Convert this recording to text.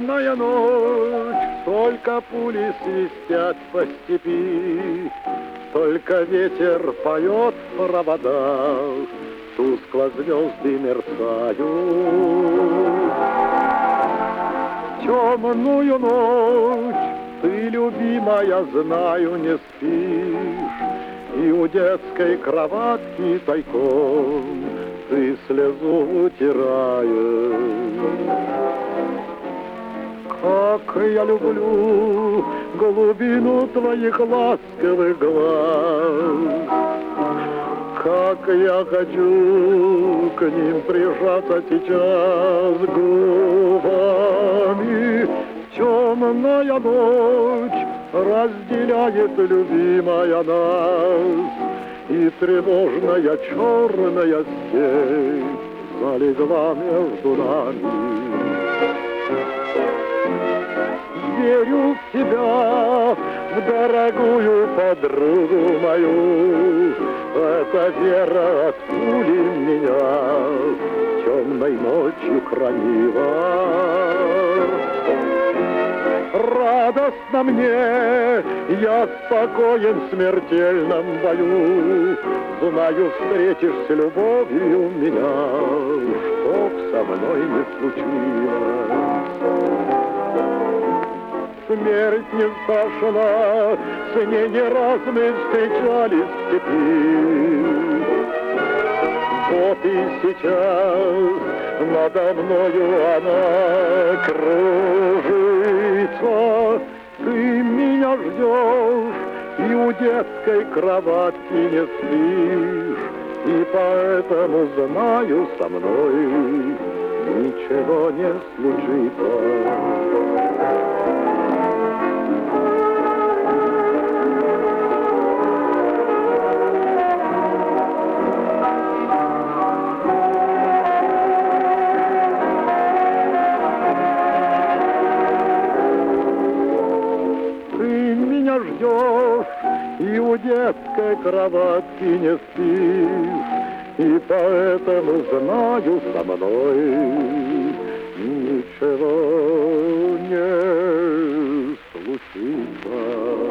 Темная ночь, только пули свистят по степи, только ветер поет в проводах, тускло звезды мерцают. Темную ночь ты, любимая, знаю, не спишь, и у детской кроватки тайком ты слезу утираешь. Как я люблю глубину твоих ласковых глаз, как я хочу к ним прижаться сейчас губами. Темная ночь разделяет, любимая, нас, и тревожная черная степь залегла между нами. Верю в тебя, в дорогую подругу мою, эта вера от пули меня темной ночью хранила. Радостно мне, я спокоен в смертельном бою, знаю, встретишь с любовью меня, чтоб со мной не случилось. Смерть не страшна, с ней не раз мы встречались в степи. Вот и сейчас надо мною она кружится. Ты меня ждешь и у детской кроватки не спишь, и поэтому знаю, со мной ничего не случится. Ждешь и у детской кроватки не спишь, и поэтому знаю, со мной ничего не случится.